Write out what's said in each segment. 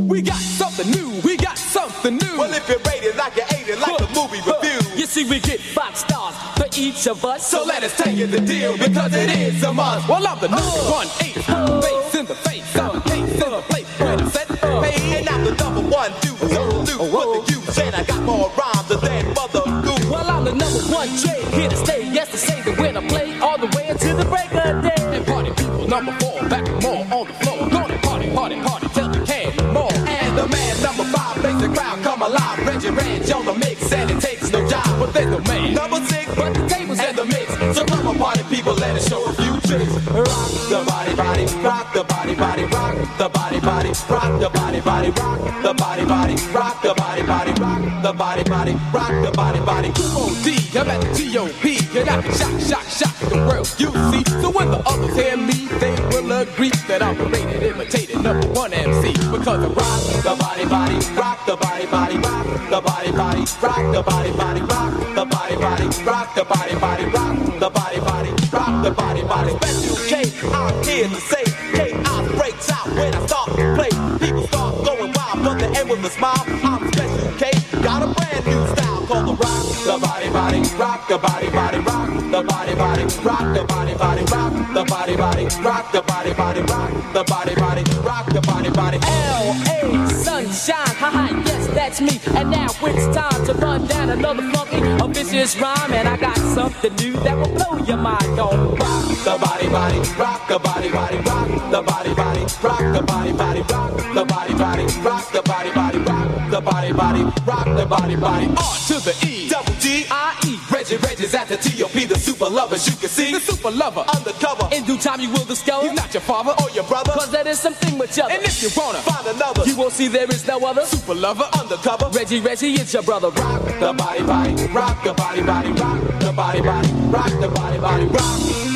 We got something new, we got something new. Well, if you rate it like you ate it, like a movie review. You see, we get 5 stars for each of us. So let us tell you the deal, because it is a must. Well, I'm the number one ace, face in the face, I'm case in the place, where the set pay. And I'm the number one dude, so loose with the use. And I got more rhymes than Mother Goose. Well, I'm the number one J, here to stay. Yes, to say that when I play all the way until the break of day. And party people, number 4, back more on the floor. Gonna party, party, party, till you can't no more. And the man number 5 makes the crowd come alive. Reggie Ranch on the mix, and it takes no job. But there's no man number 6, but the tables and the mix. So come on, party people, let us show a few tricks. Rock the body, body, rock the body, body, rock the body, body, rock the body, body, rock the body, body, rock the body, body, rock the body, body, rock the body, body. O.D. I'm at the T.O.P. And I can shock the world, you see. So when the others hear me, they will agree that I'm a rated, imitated number 1 MC. Because I rock the body, body, rock the body, body, rock the body, body, rock the body, body, rock the body, body, rock the body, body, rock the body, body, rock the body, body. Special K, I'm here to say, K.I. breaks out when I start to play. People start going wild, but the end with a smile. I'm Special K, got a brand new style called the rock the body, body, rock the body, body, rock the body, body, rock the body, body, rock the body, body, rock the body, body, rock the body, body, rock the body, body. L.A. Sunshine, haha, yes, that's me. And now it's time to run down another funky, vicious rhyme. And I got something new that will blow your mind. Don't rock the body, body, rock the body, body, rock the body, body, rock the body, body, rock the body, body, rock the body, body, rock the body, body, rock the body, body. R to the E, double G-I-E. Reggie's at the T.O.P. The super lovers you can see. The super lover, undercover. In due time you will discover he's not your father or your brother, cause there is something much other. And if you wanna find another, you will see there is no other super lover undercover. Reggie, it's your brother. Rock the body, body, rock the body, body, rock the body, body, rock the body, body, rock.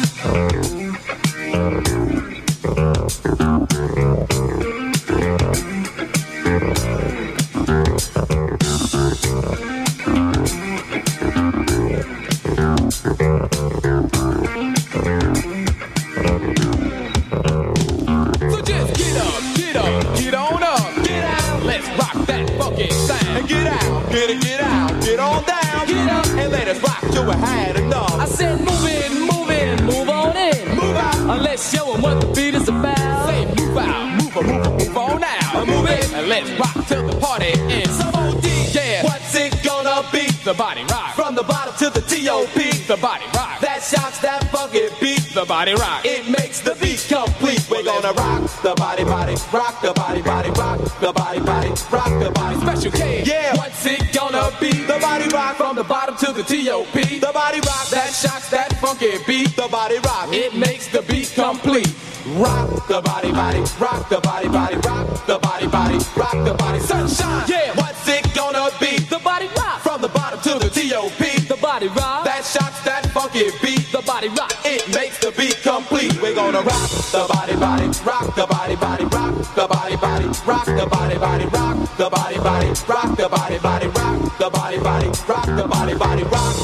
So just get up, get on up, get out. Let's rock that funky sound. And get out, get out, get on down, get up, and let us rock till we had enough. I said move in, move on in, move out. Let's show 'em what the beat is about. Say move out, move on out, move in, and let's rock till the party ends. So O.D. Yeah, what's it gonna be? The body rock from the bottom to the T.O.P. The body rock that shocks that funky beat. The body rock, it makes the beat complete. We're gonna rock the body, body, rock the body, body, rock the body, body, rock the body. Special K, yeah. What's it gonna be? The body rock from the bottom to the T.O.P. The body rock that shocks that funky beat. The body rock, it makes the beat complete. Rock the body, body, rock the body, body, rock the body, body, rock the body. Sunshine, yeah. What's it gonna be? The body rock from the bottom to the T.O.P. The body rock that shocks that funky beat. The body rock, it makes the beat complete. We're gonna rock the body, body, rock the body, body, rock the body, body, rock the body, body, rock the body, body, rock the body, body, rock the body, body, rock the body, body, rock.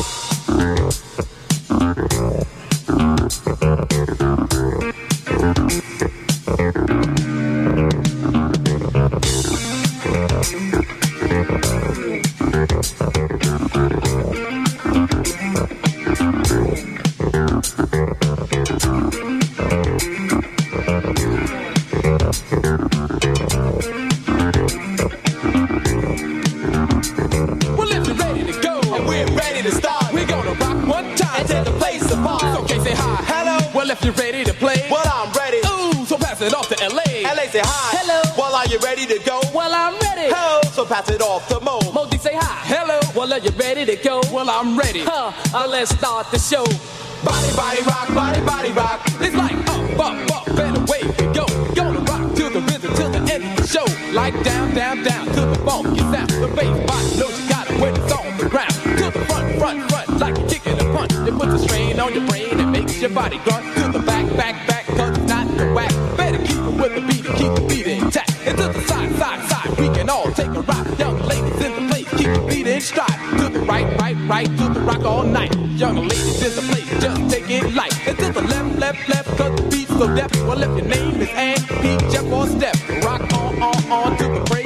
If you're ready to play, well, I'm ready. Ooh, so pass it off to L.A. L.A. say hi. Hello. Well, are you ready to go? Well, I'm ready. Ho, so pass it off to Mo. Mo D say hi. Hello. Well, are you ready to go? Well, I'm ready. Let's start the show. Body, body, rock, body, body, rock. It's like up, and away we go. Gonna rock to the rhythm till the end of the show. Like down, down, down to the funky sound. The bass body knows you got it when it's on the ground. To the front, like you're kicking a punch. It puts a strain on your brain and makes your body grunt. To the back, cause it's not the whack. Better keep it with the beat and keep the beat intact. And to the side, we can all take a ride. Young ladies in the place, keep the beat in stride. To the right, to the rock all night. Young ladies in the place, just take it light. And to the left, cause the beat's so deaf. Well, if your name is Ann, P, Jeff, or Steph, rock on to the break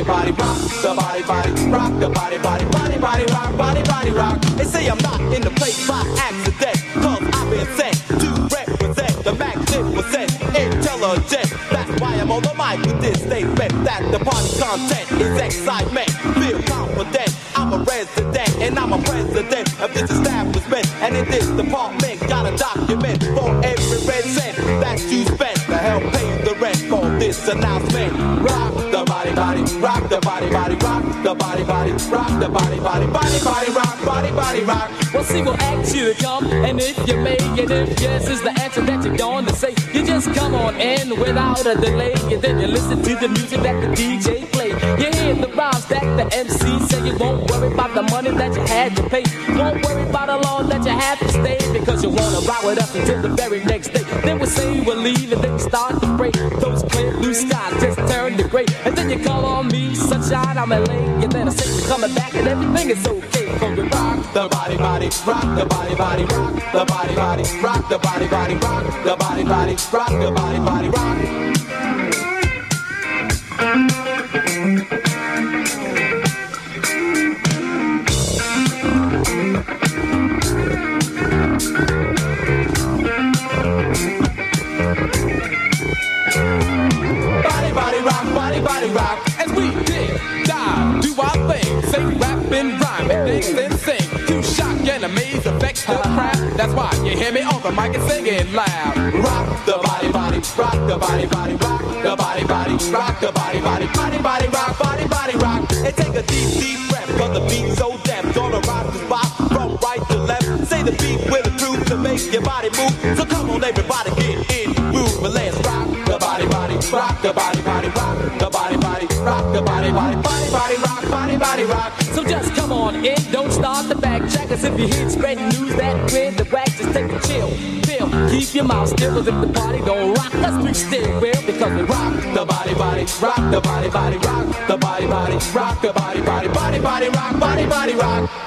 body, body, rock the body, body, rock the body, body, body, body, rock, body, body, rock. They say I'm not in the place by accident, cause I've been sent to represent the magnificent intelligence. That's why I'm on the mic with this statement that the party content is excitement. Feel confident, I'm a resident and I'm a president of this establishment. And in this department, got a document for every red cent that you spent to help pay the rent for this announcement. Rock the body, body, rock the body, body, rock the body, body, rock the body, body, body, body, rock, body, body, rock. Well, see, we'll ask you to come, and if you may, and if yes is the answer that you're going to say, you just come on in without a delay, and then you listen to the music that the DJ play. You hear the rhymes that the MC say. You won't worry about the money that you had to pay. Won't worry about the law that you have to stay, because you wanna rock with us until the very next day. Then we say we'll leave, and then we start to break. Those clear blue skies just turn to gray, and then you call on me, sunshine, I'm LA, and then I say you're coming back, and everything is okay. Cause we rock the body, body, rock the body, body, rock the body, body, rock the body, body, rock the body, body, rock the body, body, rock. Body, body, rock, body, body, rock. As we dig, dive, do our thing, sing, rap, and rhyme, and dance and sing. To shock and amaze, affect the crowd. That's why you hear me on the mic and singing loud. Rock the body, body, rock the body, body, rock the body, body, rock the body, body, body, body, rock, body, body, rock. And take a deep, deep breath, cause the beat's so deaf. Gonna rock the spot from right to left. Say the beat with the truth to make your body move. So come on, everybody, get in, move, but let's rock the body, body, rock the body, body, rock the body, body, rock the body, body, body, body, rock, body, body, rock. So just come on in, don't start the backtrack. Cause if you hear spreading news that grin, the wax, just take a chill, feel, keep your mouth still. Cause if the party don't rock, us we still will. Because we rock the body, body, rock the body, body, rock the body, body, rock the body, body, body, body, rock, body, body, rock.